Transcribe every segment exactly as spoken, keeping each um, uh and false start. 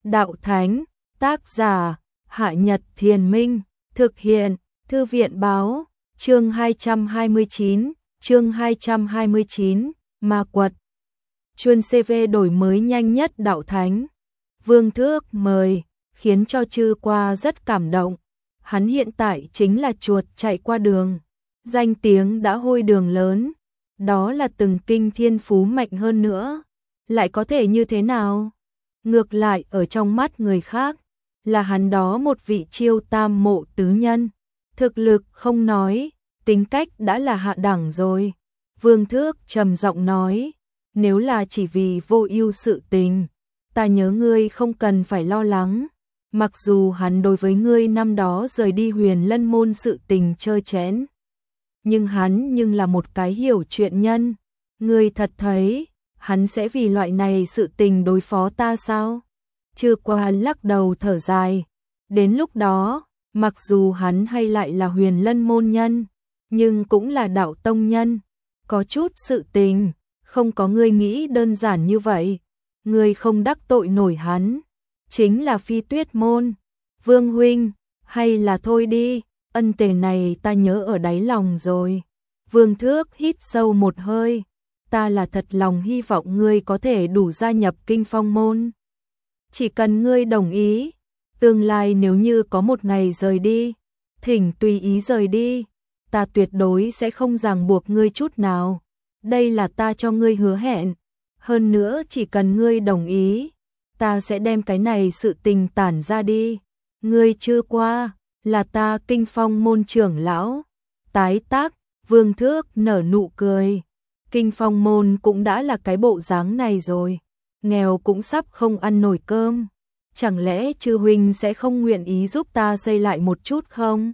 Đạo Thánh, tác giả, Hạ Nhật Thiền Minh, thực hiện, Thư viện báo, chương hai trăm hai mươi chín, chương hai trăm hai mươi chín, Ma Quật. Chuân xê vê đổi mới nhanh nhất Đạo Thánh. Vương Thước mời, khiến cho Chư Qua rất cảm động. Hắn hiện tại chính là chuột chạy qua đường, danh tiếng đã hôi đường lớn, đó là từng kinh thiên phú mạnh hơn nữa. Lại có thể như thế nào? Ngược lại ở trong mắt người khác, là hắn đó một vị chiêu tam mộ tứ nhân. Thực lực không nói, tính cách đã là hạ đẳng rồi. Vương Thước trầm giọng nói, nếu là chỉ vì vô ưu sự tình, ta nhớ ngươi không cần phải lo lắng. Mặc dù hắn đối với ngươi năm đó rời đi Huyền Lân môn sự tình trơ trẽn, nhưng hắn nhưng là một cái hiểu chuyện nhân. Ngươi thật thấy hắn sẽ vì loại này sự tình đối phó ta sao? Chư Qua lắc đầu thở dài. Đến lúc đó, mặc dù hắn hay lại là Huyền Lân môn nhân, nhưng cũng là đạo tông nhân. Có chút sự tình, không có ngươi nghĩ đơn giản như vậy. Ngươi không đắc tội nổi hắn, chính là Phi Tuyết môn. Vương huynh, hay là thôi đi, ân tề này ta nhớ ở đáy lòng rồi. Vương Thước hít sâu một hơi. Ta là thật lòng hy vọng ngươi có thể đủ gia nhập Kinh Phong môn. Chỉ cần ngươi đồng ý, tương lai nếu như có một ngày rời đi, thỉnh tùy ý rời đi, ta tuyệt đối sẽ không ràng buộc ngươi chút nào. Đây là ta cho ngươi hứa hẹn. Hơn nữa chỉ cần ngươi đồng ý, ta sẽ đem cái này sự tình tản ra đi. Ngươi chưa qua, là ta Kinh Phong môn trưởng lão. Tái tác, Vương Thước nở nụ cười. Kinh Phong môn cũng đã là cái bộ dáng này rồi, nghèo cũng sắp không ăn nổi cơm. Chẳng lẽ Chư huynh sẽ không nguyện ý giúp ta xây lại một chút không?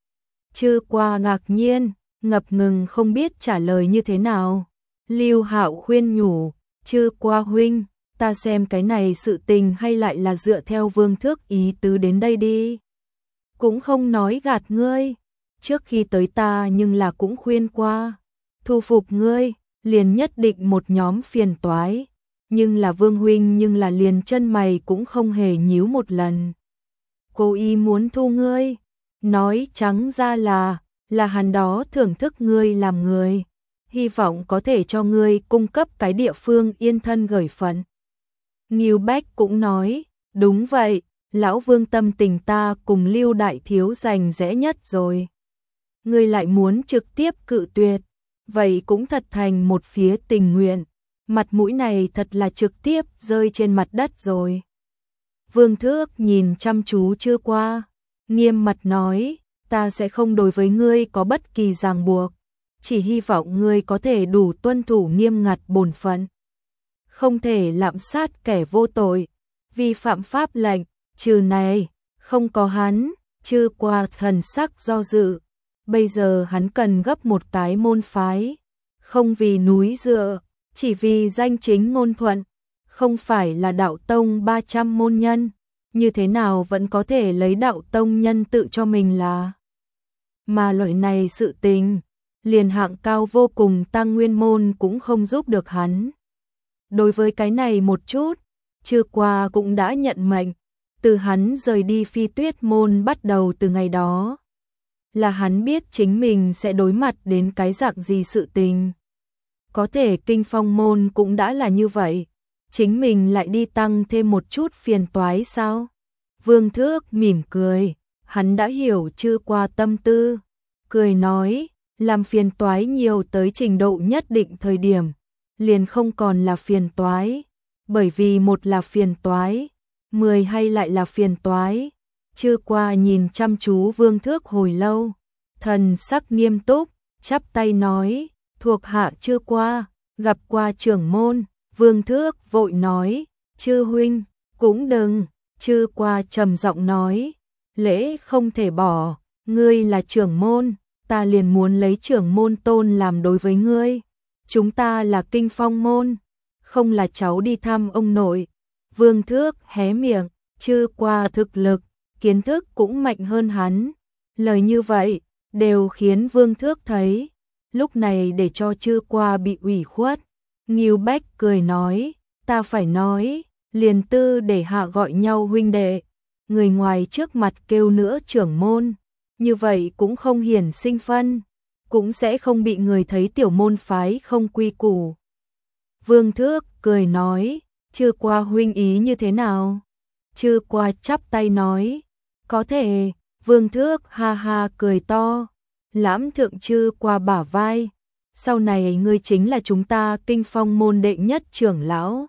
Chư Qua ngạc nhiên, ngập ngừng không biết trả lời như thế nào. Lưu Hạo khuyên nhủ, Chư Qua huynh, ta xem cái này sự tình hay lại là dựa theo Vương Thước ý tứ đến đây đi. Cũng không nói gạt ngươi, trước khi tới ta nhưng là cũng khuyên qua, thu phục ngươi liền nhất định một nhóm phiền toái, nhưng là Vương huynh nhưng là liền chân mày cũng không hề nhíu một lần. Cô y muốn thu ngươi, nói trắng ra là, là hắn đó thưởng thức ngươi làm người, hy vọng có thể cho ngươi cung cấp cái địa phương yên thân gởi phận. Ngưu Bách cũng nói, đúng vậy, lão Vương tâm tình ta cùng Lưu đại thiếu giành rẽ nhất rồi. Ngươi lại muốn trực tiếp cự tuyệt, vậy cũng thật thành một phía tình nguyện, mặt mũi này thật là trực tiếp rơi trên mặt đất rồi. Vương Thước nhìn chăm chú Chư Qua, nghiêm mặt nói, ta sẽ không đối với ngươi có bất kỳ ràng buộc, chỉ hy vọng ngươi có thể đủ tuân thủ nghiêm ngặt bổn phận. Không thể lạm sát kẻ vô tội, vi phạm pháp lệnh, trừ này, không có hắn. Chư Qua thần sắc do dự. Bây giờ hắn cần gấp một cái môn phái, không vì núi dựa, chỉ vì danh chính ngôn thuận, không phải là đạo tông ba trăm môn nhân, như thế nào vẫn có thể lấy đạo tông nhân tự cho mình là. Mà loại này sự tình, liền hạng cao vô cùng Tăng Nguyên môn cũng không giúp được hắn. Đối với cái này một chút, Chư Qua cũng đã nhận mệnh, từ hắn rời đi Phi Tuyết môn bắt đầu từ ngày đó. Là hắn biết chính mình sẽ đối mặt đến cái dạng gì sự tình. Có thể Kinh Phong môn cũng đã là như vậy, chính mình lại đi tăng thêm một chút phiền toái sao? Vương Thước mỉm cười, hắn đã hiểu Chư Qua tâm tư, cười nói, làm phiền toái nhiều tới trình độ nhất định thời điểm, liền không còn là phiền toái, bởi vì một là phiền toái, mười hay lại là phiền toái. Chư Qua nhìn chăm chú Vương Thước hồi lâu, thần sắc nghiêm túc, chắp tay nói, thuộc hạ Chư Qua, gặp qua trưởng môn. Vương Thước vội nói, Chư huynh, cũng đừng. Chư Qua trầm giọng nói, lễ không thể bỏ, ngươi là trưởng môn, ta liền muốn lấy trưởng môn tôn làm đối với ngươi. Chúng ta là Kinh Phong môn, không là cháu đi thăm ông nội. Vương Thước hé miệng, Chư Qua thực lực, kiến thức cũng mạnh hơn hắn. Lời như vậy, đều khiến Vương Thước thấy, lúc này để cho Chư Qua bị ủy khuất. Ngưu Bách cười nói, ta phải nói, liền tư để hạ gọi nhau huynh đệ, người ngoài trước mặt kêu nữa trưởng môn, như vậy cũng không hiển sinh phân, cũng sẽ không bị người thấy tiểu môn phái không quy củ. Vương Thước cười nói, Chư Qua huynh ý như thế nào? Chư Qua chắp tay nói, có thể. Vương Thước ha ha cười to, lãm thượng Chư Qua bả vai, sau này ngươi chính là chúng ta Kinh Phong môn đệ nhất trưởng lão.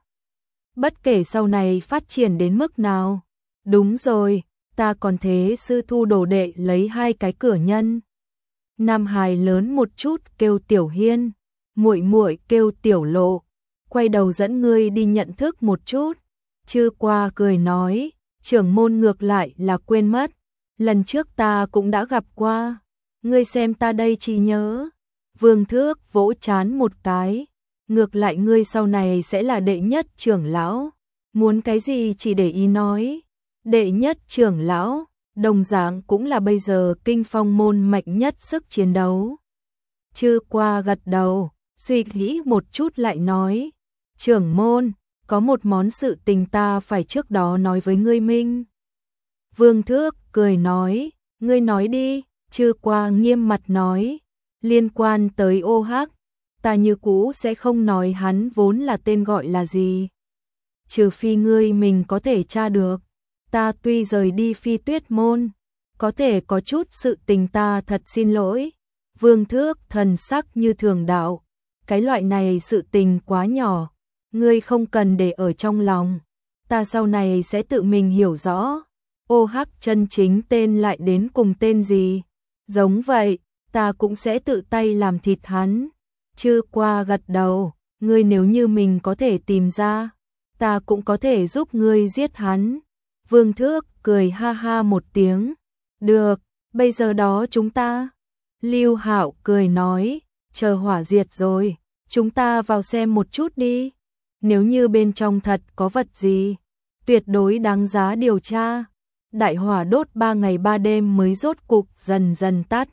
Bất kể sau này phát triển đến mức nào. Đúng rồi, ta còn thế sư thu đồ đệ lấy hai cái cửa nhân. Nam hài lớn một chút kêu Tiểu Hiên, muội muội kêu Tiểu Lộ, quay đầu dẫn ngươi đi nhận thức một chút. Chư Qua cười nói, trưởng môn ngược lại là quên mất, lần trước ta cũng đã gặp qua, ngươi xem ta đây chỉ nhớ. Vương Thước vỗ chán một cái, ngược lại ngươi sau này sẽ là đệ nhất trưởng lão, muốn cái gì chỉ để ý nói. Đệ nhất trưởng lão, đồng dạng cũng là bây giờ Kinh Phong môn mạnh nhất sức chiến đấu. Chư Qua gật đầu, suy nghĩ một chút lại nói, trưởng môn, có một món sự tình ta phải trước đó nói với ngươi minh. Vương Thước cười nói, ngươi nói đi. Chư Qua nghiêm mặt nói, liên quan tới Ô Hắc, ta như cũ sẽ không nói hắn vốn là tên gọi là gì. Trừ phi ngươi mình có thể tra được, ta tuy rời đi Phi Tuyết môn, có thể có chút sự tình ta thật xin lỗi. Vương Thước thần sắc như thường đạo, cái loại này sự tình quá nhỏ, ngươi không cần để ở trong lòng, ta sau này sẽ tự mình hiểu rõ. Ô Hắc chân chính tên lại đến cùng tên gì? Giống vậy, ta cũng sẽ tự tay làm thịt hắn. Chư Qua gật đầu, ngươi nếu như mình có thể tìm ra, ta cũng có thể giúp ngươi giết hắn. Vương Thước cười ha ha một tiếng, được, bây giờ đó chúng ta. Lưu Hạo cười nói, chờ hỏa diệt rồi, chúng ta vào xem một chút đi. Nếu như bên trong thật có vật gì, tuyệt đối đáng giá điều tra. Đại hỏa đốt ba ngày ba đêm mới rốt cục dần dần tắt.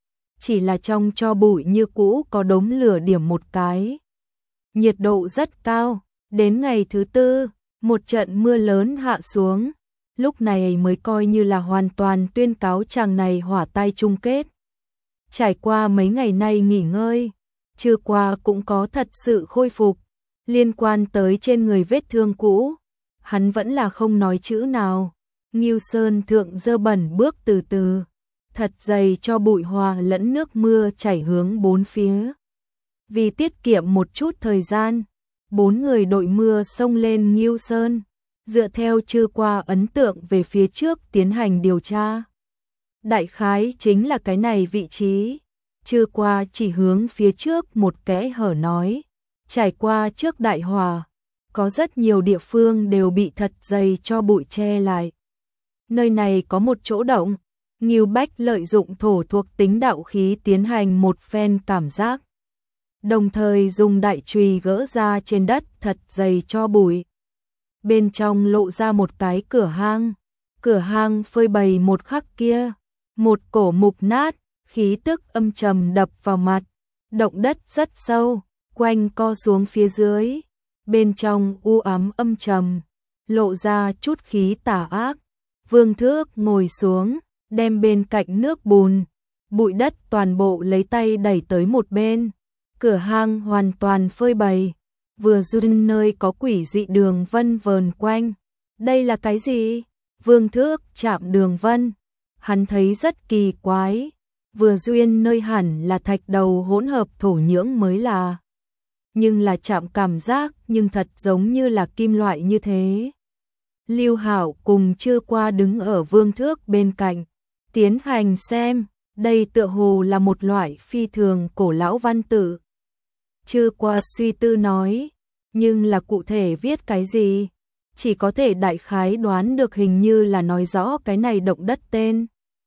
Chỉ là trong tro bụi như cũ có đống lửa điểm một cái. Nhiệt độ rất cao, đến ngày thứ tư, một trận mưa lớn hạ xuống. Lúc này mới coi như là hoàn toàn tuyên cáo chàng này hỏa tai chung kết. Trải qua mấy ngày nay nghỉ ngơi, Chư Qua cũng có thật sự khôi phục. Liên quan tới trên người vết thương cũ, hắn vẫn là không nói chữ nào. Ngưu Sơn thượng dơ bẩn bước từ từ, thật dày cho bụi hòa lẫn nước mưa chảy hướng bốn phía. Vì tiết kiệm một chút thời gian, bốn người đội mưa xông lên Ngưu Sơn, dựa theo Chư Qua ấn tượng về phía trước tiến hành điều tra. Đại khái chính là cái này vị trí. Chư Qua chỉ hướng phía trước một kẽ hở nói, trải qua trước đại hỏa, có rất nhiều địa phương đều bị thật dày cho bụi che lại. Nơi này có một chỗ động, Ngưu Bách lợi dụng thổ thuộc tính đạo khí tiến hành một phen cảm giác. Đồng thời dùng đại chùy gỡ ra trên đất thật dày cho bụi. Bên trong lộ ra một cái cửa hang, cửa hang phơi bày một khắc kia, một cổ mục nát, khí tức âm trầm đập vào mặt, động đất rất sâu, quanh co xuống phía dưới, bên trong u ám âm trầm, lộ ra chút khí tà ác. Vương Thước ngồi xuống, đem bên cạnh nước bùn, bụi đất toàn bộ lấy tay đẩy tới một bên. Cửa hang hoàn toàn phơi bày, vừa duyên nơi có quỷ dị đường vân vờn quanh. Đây là cái gì? Vương Thước chạm đường vân, hắn thấy rất kỳ quái. Vừa duyên nơi hẳn là thạch đầu hỗn hợp thổ nhưỡng mới là. Nhưng là chạm cảm giác nhưng thật giống như là kim loại như thế. Lưu Hạo cùng Chư Qua đứng ở Vương Thước bên cạnh, tiến hành xem, đây tựa hồ là một loại phi thường cổ lão văn tự. Chư Qua suy tư nói, nhưng là cụ thể viết cái gì, chỉ có thể đại khái đoán được, hình như là nói rõ cái này động đất tên.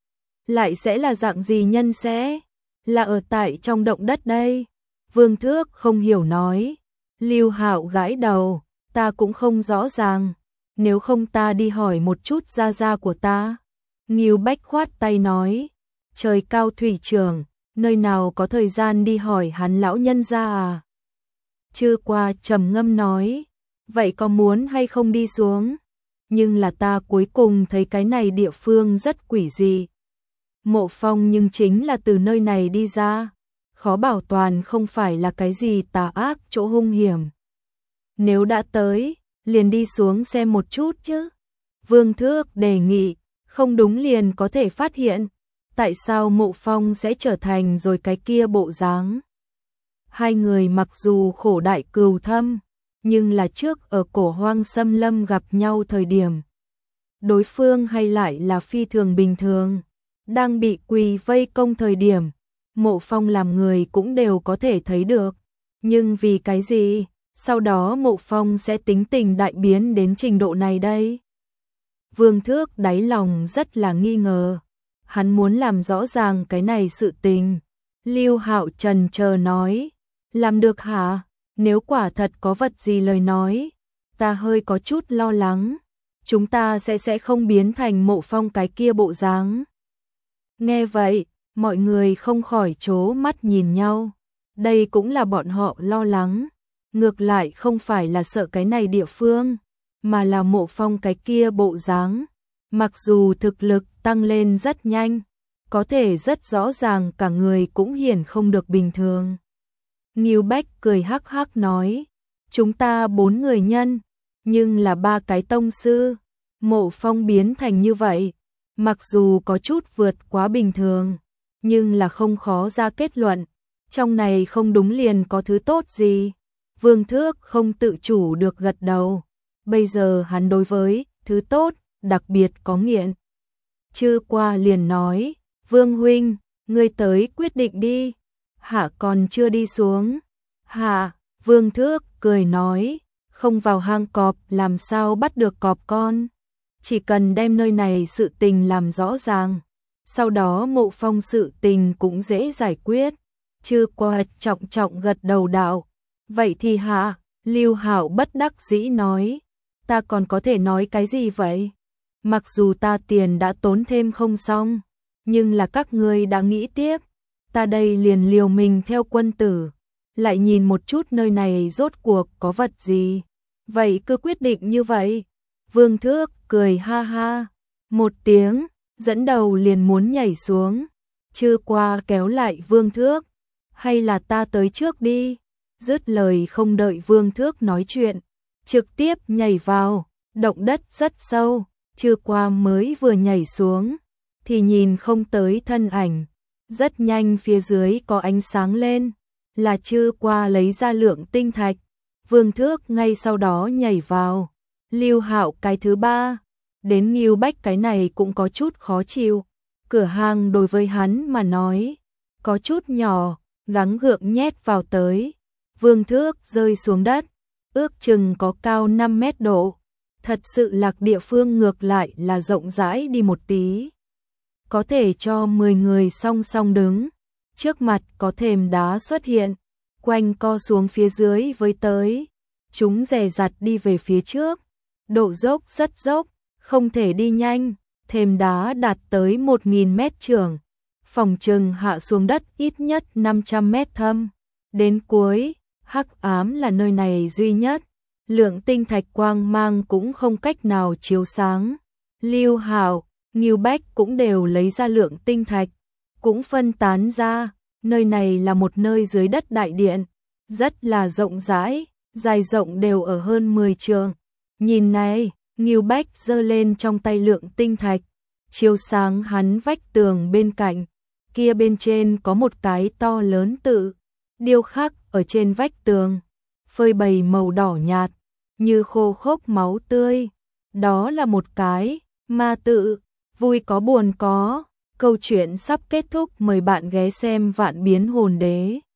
Lại sẽ là dạng gì nhân sẽ, là ở tại trong động đất đây. Vương Thước không hiểu nói. Lưu Hạo gãi đầu, ta cũng không rõ ràng, nếu không ta đi hỏi một chút gia gia của ta. Ngưu Bách khoát tay nói, trời cao thủy trưởng, nơi nào có thời gian đi hỏi hắn lão nhân gia à. Chư Qua trầm ngâm nói, vậy có muốn hay không đi xuống? Nhưng là ta cuối cùng thấy cái này địa phương rất quỷ dị. Mộ Phong nhưng chính là từ nơi này đi ra, khó bảo toàn không phải là cái gì tà ác chỗ hung hiểm. Nếu đã tới, liền đi xuống xem một chút chứ. Vương Thước đề nghị, không đúng liền có thể phát hiện, tại sao Mộ Phong sẽ trở thành rồi cái kia bộ dáng. Hai người mặc dù khổ đại cừu thâm, nhưng là trước ở cổ hoang xâm lâm gặp nhau thời điểm. Đối phương hay lại là phi thường bình thường, đang bị quỳ vây công thời điểm, Mộ Phong làm người cũng đều có thể thấy được. Nhưng vì cái gì, sau đó Mộ Phong sẽ tính tình đại biến đến trình độ này đây? Vương Thước đáy lòng rất là nghi ngờ, hắn muốn làm rõ ràng cái này sự tình. Lưu Hạo trần chờ nói, làm được hả? Nếu quả thật có vật gì lời nói, ta hơi có chút lo lắng, chúng ta sẽ sẽ không biến thành Mộ Phong cái kia bộ dáng. Nghe vậy, mọi người không khỏi trố mắt nhìn nhau, đây cũng là bọn họ lo lắng, ngược lại không phải là sợ cái này địa phương, mà là Mộ Phong cái kia bộ dáng. Mặc dù thực lực tăng lên rất nhanh, có thể rất rõ ràng cả người cũng hiển không được bình thường. Ngưu Bách cười hắc hắc nói, chúng ta bốn người nhân, nhưng là ba cái tông sư, Mộ Phong biến thành như vậy, mặc dù có chút vượt quá bình thường, nhưng là không khó ra kết luận, trong này không đúng liền có thứ tốt gì. Vương Thước không tự chủ được gật đầu, bây giờ hắn đối với thứ tốt đặc biệt có nghiện. Chư qua liền nói, Vương huynh, ngươi tới quyết định đi. Hạ còn chưa đi xuống. Hạ, Vương Thước cười nói, không vào hang cọp làm sao bắt được cọp con. Chỉ cần đem nơi này sự tình làm rõ ràng, sau đó Mộ Phong sự tình cũng dễ giải quyết. Chư qua trọng trọng gật đầu đạo, vậy thì hạ, Lưu Hạo bất đắc dĩ nói, ta còn có thể nói cái gì vậy? Mặc dù ta tiền đã tốn thêm không xong, nhưng là các ngươi đã nghĩ tiếp, ta đây liền liều mình theo quân tử, lại nhìn một chút nơi này rốt cuộc có vật gì. Vậy cứ quyết định như vậy. Vương Thước cười ha ha, một tiếng, dẫn đầu liền muốn nhảy xuống. Chư qua kéo lại Vương Thước, hay là ta tới trước đi. Dứt lời không đợi Vương Thước nói chuyện, trực tiếp nhảy vào, động đất rất sâu. Chư qua mới vừa nhảy xuống, thì nhìn không tới thân ảnh. Rất nhanh phía dưới có ánh sáng lên, là chư qua lấy ra lượng tinh thạch. Vương Thước ngay sau đó nhảy vào. Lưu Hạo cái thứ ba, đến Ngưu Bách cái này cũng có chút khó chịu. Cửa hàng đối với hắn mà nói, có chút nhỏ, gắng gượng nhét vào tới. Vương Thước rơi xuống đất, ước chừng có cao năm mét độ. Thật sự lạc địa phương ngược lại là rộng rãi đi một tí. Có thể cho mười người song song đứng. Trước mặt có thềm đá xuất hiện, quanh co xuống phía dưới với tới. Chúng dè dặt đi về phía trước. Độ dốc rất dốc, không thể đi nhanh. Thềm đá đạt tới một nghìn mét trường. Phòng trừng hạ xuống đất ít nhất năm trăm mét thâm. Đến cuối, hắc ám là nơi này duy nhất. Lượng tinh thạch quang mang cũng không cách nào chiếu sáng. Lưu Hạo, Ngưu Bách cũng đều lấy ra lượng tinh thạch, cũng phân tán ra. Nơi này là một nơi dưới đất đại điện, rất là rộng rãi, dài rộng đều ở hơn mười trượng. Nhìn này, Ngưu Bách giơ lên trong tay lượng tinh thạch, chiếu sáng hắn vách tường bên cạnh. Kia bên trên có một cái to lớn tự điêu khắc ở trên vách tường, phơi bày màu đỏ nhạt, như khô khốc máu tươi. Đó là một cái ma tự, vui có buồn có. Câu chuyện sắp kết thúc, mời bạn ghé xem Vạn Biến Hồn Đế.